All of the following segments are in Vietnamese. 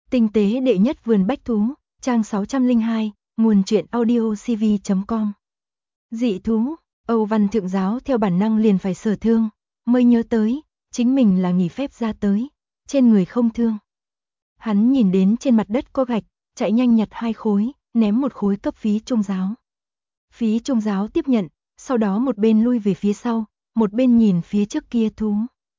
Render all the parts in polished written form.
Tinh tế đệ nhất vườn bách thú, trang 602, nguồn truyện audiocv.com. Dị thú, Âu Văn Thượng Giáo theo bản năng liền phải sở thương, mới nhớ tới, chính mình là nghỉ phép ra tới, trên người không thương. Hắn nhìn đến trên mặt đất có gạch, chạy nhanh nhặt 2 khối, ném một khối cấp Phí Trung Giáo. Phí Trung Giáo tiếp nhận, sau đó một bên lui về phía sau, một bên nhìn phía trước kia thú.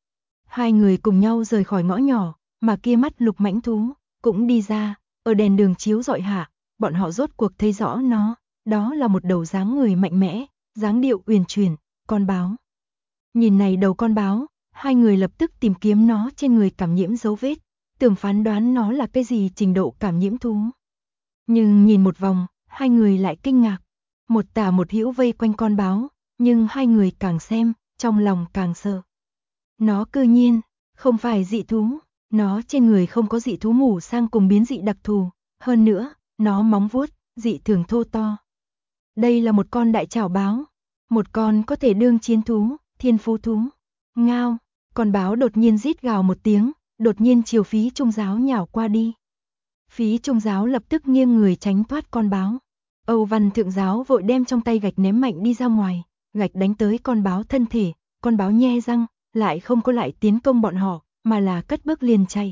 Hai người cùng nhau rời khỏi ngõ nhỏ, mà kia mắt lục mãnh thú cũng đi ra, ở đèn đường chiếu rọi hạ, bọn họ rốt cuộc thấy rõ nó, đó là một đầu dáng người mạnh mẽ, dáng điệu uyển chuyển, con báo. Nhìn này đầu con báo, hai người lập tức tìm kiếm nó trên người cảm nhiễm dấu vết, tưởng phán đoán nó là cái gì trình độ cảm nhiễm thú. Nhưng nhìn một vòng, hai người lại kinh ngạc, một tả một hữu vây quanh con báo, nhưng hai người càng xem, trong lòng càng sợ. Nó cư nhiên không phải dị thú, nó trên người không có dị thú ngủ sang cùng biến dị đặc thù, hơn nữa, nó móng vuốt dị thường thô to. Đây là một con đại trảo báo, một con có thể đương chiến thú, thiên phú thú. Ngao, con báo đột nhiên rít gào một tiếng, đột nhiên chiều Phí Trung Giáo nhào qua đi. Phí Trung Giáo lập tức nghiêng người tránh thoát con báo. Âu Văn Thượng Giáo vội đem trong tay gạch ném mạnh đi ra ngoài, gạch đánh tới con báo thân thể, con báo nhe răng, lại không có lại tiến công bọn họ, mà là cất bước liền chạy.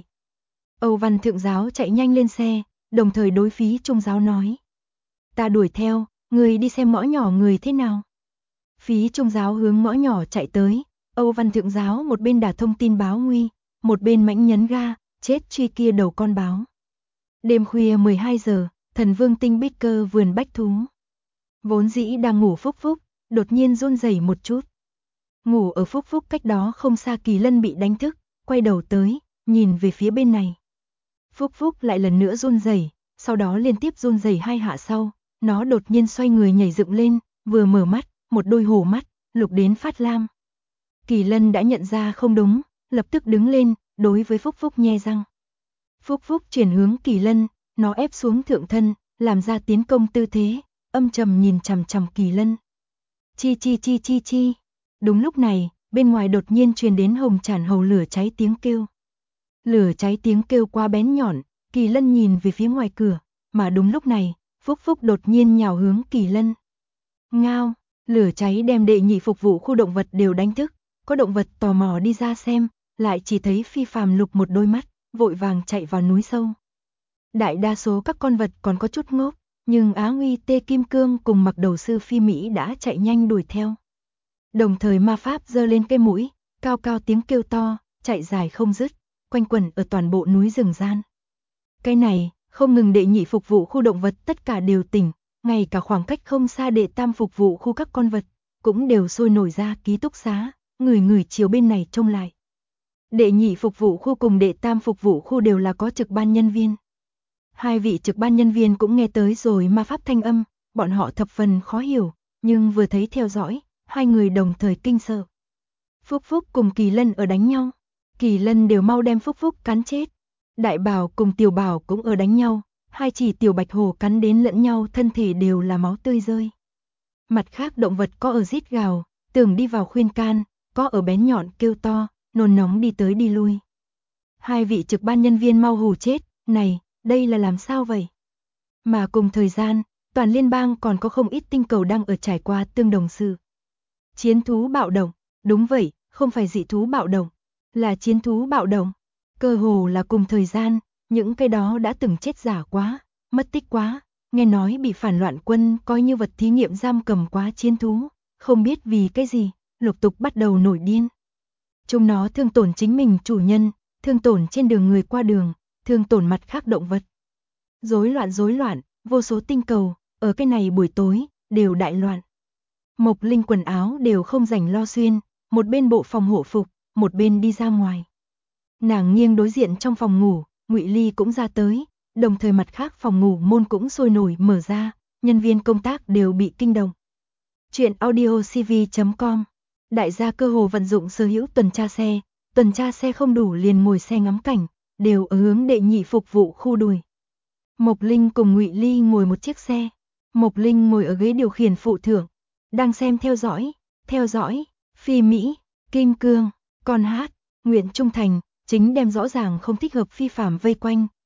Âu Văn Thượng Giáo chạy nhanh lên xe, đồng thời đối Phí Trung Giáo nói: "Ta đuổi theo, người đi xem ngõ nhỏ người thế nào." Phí Trung Giáo hướng ngõ nhỏ chạy tới, Âu Văn Thượng Giáo một bên đả thông tin báo nguy, một bên mãnh nhấn ga, chết truy kia đầu con báo. Đêm khuya 12 giờ, Thần Vương Tinh Bích Cơ vườn bách thú. Vốn dĩ đang ngủ Phúc Phúc, đột nhiên run rẩy một chút. Ngủ ở Phúc Phúc cách đó không xa Kỳ Lân bị đánh thức, quay đầu tới, nhìn về phía bên này. Phúc Phúc lại lần nữa run rẩy, sau đó liên tiếp run rẩy 2 hạ sau, nó đột nhiên xoay người nhảy dựng lên, vừa mở mắt, một đôi hổ mắt, lục đến phát lam. Kỳ Lân đã nhận ra không đúng, lập tức đứng lên, đối với Phúc Phúc nhe răng. Phúc Phúc chuyển hướng Kỳ Lân, nó ép xuống thượng thân, làm ra tiến công tư thế, âm trầm nhìn chằm chằm Kỳ Lân. Chi chi chi chi chi. Đúng lúc này, bên ngoài đột nhiên truyền đến hồng tràn hầu lửa cháy tiếng kêu. Lửa cháy tiếng kêu quá bén nhọn, Kỳ Lân nhìn về phía ngoài cửa, mà đúng lúc này, Phúc Phúc đột nhiên nhào hướng Kỳ Lân. Ngao, lửa cháy đem đệ nhị phục vụ khu động vật đều đánh thức, có động vật tò mò đi ra xem, lại chỉ thấy Phi Phàm lục một đôi mắt, vội vàng chạy vào núi sâu. Đại đa số các con vật còn có chút ngốc, nhưng Á Nguy Tê Kim Cương cùng Mặc Đầu Sư Phi Mỹ đã chạy nhanh đuổi theo. Đồng thời ma pháp giơ lên cây mũi, cao cao tiếng kêu to, chạy dài không dứt, quanh quẩn ở toàn bộ núi rừng gian. Cái này, không ngừng đệ nhị phục vụ khu động vật tất cả đều tỉnh, ngay cả khoảng cách không xa đệ tam phục vụ khu các con vật, cũng đều sôi nổi ra ký túc xá, người chiều bên này trông lại. Đệ nhị phục vụ khu cùng đệ tam phục vụ khu đều là có trực ban nhân viên. Hai vị trực ban nhân viên cũng nghe tới rồi ma pháp thanh âm, bọn họ thập phần khó hiểu, nhưng vừa thấy theo dõi, hai người đồng thời kinh sợ. Phúc Phúc cùng Kỳ Lân ở đánh nhau, Kỳ Lân đều mau đem Phúc Phúc cắn chết. Đại Bảo cùng Tiểu Bảo cũng ở đánh nhau, hai chỉ tiểu bạch hổ cắn đến lẫn nhau, thân thể đều là máu tươi rơi. Mặt khác động vật có ở rít gào, tưởng đi vào khuyên can, có ở bén nhọn kêu to, nôn nóng đi tới đi lui. Hai vị trực ban nhân viên mau hù chết, này, đây là làm sao vậy? Mà cùng thời gian, toàn liên bang còn có không ít tinh cầu đang ở trải qua tương đồng sự. Chiến thú bạo động, đúng vậy, không phải dị thú bạo động, là chiến thú bạo động. Cơ hồ là cùng thời gian, những cái đó đã từng chết giả quá, mất tích quá, nghe nói bị phản loạn quân coi như vật thí nghiệm giam cầm quá chiến thú, không biết vì cái gì, lục tục bắt đầu nổi điên. Chúng nó thương tổn chính mình chủ nhân, thương tổn trên đường người qua đường, thương tổn mặt khác động vật. Rối loạn, vô số tinh cầu, ở cái này buổi tối, đều đại loạn. Mộc Linh quần áo đều không rảnh lo xuyên, một bên bộ phòng hộ phục, một bên đi ra ngoài. Nàng nghiêng đối diện trong phòng ngủ, Ngụy Ly cũng ra tới, đồng thời mặt khác phòng ngủ môn cũng sôi nổi mở ra, nhân viên công tác đều bị kinh động. Truyện audiocv.com. Đại gia cơ hồ vận dụng sở hữu tuần tra xe không đủ liền ngồi xe ngắm cảnh, đều ở hướng đệ nhị phục vụ khu đuổi. Mộc Linh cùng Ngụy Ly ngồi một chiếc xe, Mộc Linh ngồi ở ghế điều khiển phụ thượng, đang xem theo dõi, Phi Mỹ, Kim Cương, Con Hát, Nguyện Trung Thành, chính đem rõ ràng không thích hợp Phi Phàm vây quanh,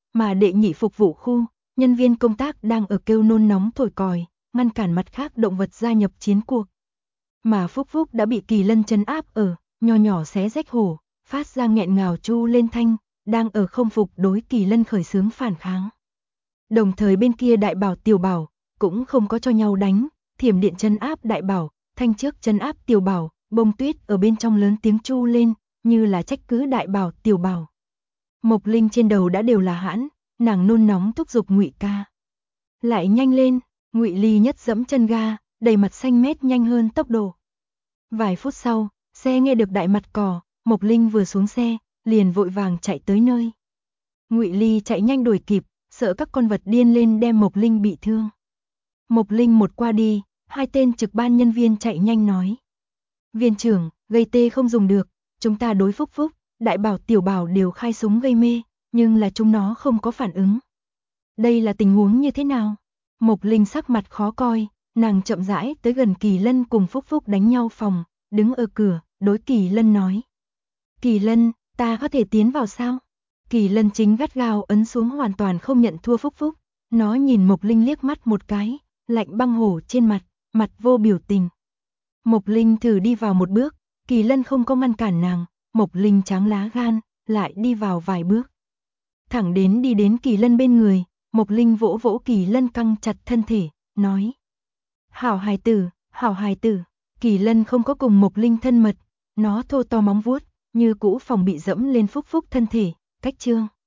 Mà đệ nhị phục vụ khu, nhân viên công tác đang ở kêu nôn nóng thổi còi, ngăn cản mặt khác động vật gia nhập chiến cuộc. Mà Phúc Phúc đã bị Kỳ Lân trấn áp ở, nho nhỏ xé rách hổ, phát ra nghẹn ngào chu lên thanh, đang ở không phục đối Kỳ Lân khởi xướng phản kháng. Đồng thời bên kia Đại Bảo Tiểu Bảo cũng không có cho nhau đánh, thiểm điện trấn áp Đại Bảo, thanh trước trấn áp Tiểu Bảo, Bông Tuyết ở bên trong lớn tiếng chu lên, như là trách cứ Đại Bảo Tiểu Bảo. Mộc Linh trên đầu đã đều là hãn, nàng nôn nóng thúc giục Ngụy ca. Lại nhanh lên, Ngụy Ly nhất dẫm chân ga, đầy mặt xanh mét nhanh hơn tốc độ. Vài phút sau, xe nghe được đại mặt cỏ, Mộc Linh vừa xuống xe, liền vội vàng chạy tới nơi. Ngụy Ly chạy nhanh đuổi kịp, sợ các con vật điên lên đem Mộc Linh bị thương. Mộc Linh một qua đi, hai tên trực ban nhân viên chạy nhanh nói. Viên trưởng, gây tê không dùng được, chúng ta đối Phúc Phúc, Đại Bảo Tiểu Bảo đều khai súng gây mê, nhưng là chúng nó không có phản ứng. Đây là tình huống như thế nào? Mộc Linh sắc mặt khó coi, nàng chậm rãi tới gần Kỳ Lân cùng Phúc Phúc đánh nhau phòng, đứng ở cửa, đối Kỳ Lân nói. Kỳ Lân, ta có thể tiến vào sao? Kỳ Lân chính gắt gao ấn xuống hoàn toàn không nhận thua Phúc Phúc, nó nhìn Mộc Linh liếc mắt một cái, lạnh băng hổ trên mặt, mặt vô biểu tình. Mộc Linh thử đi vào một bước, Kỳ Lân không có ngăn cản nàng, Mộc Linh tráng lá gan, lại đi vào vài bước. Thẳng đến đi đến Kỳ Lân bên người, Mộc Linh vỗ vỗ Kỳ Lân căng chặt thân thể, nói. Hảo hài tử, hảo hài tử. Kỳ Lân không có cùng Mộc Linh thân mật, nó thô to móng vuốt, như cũ phòng bị dẫm lên Phúc Phúc thân thể, cách trương.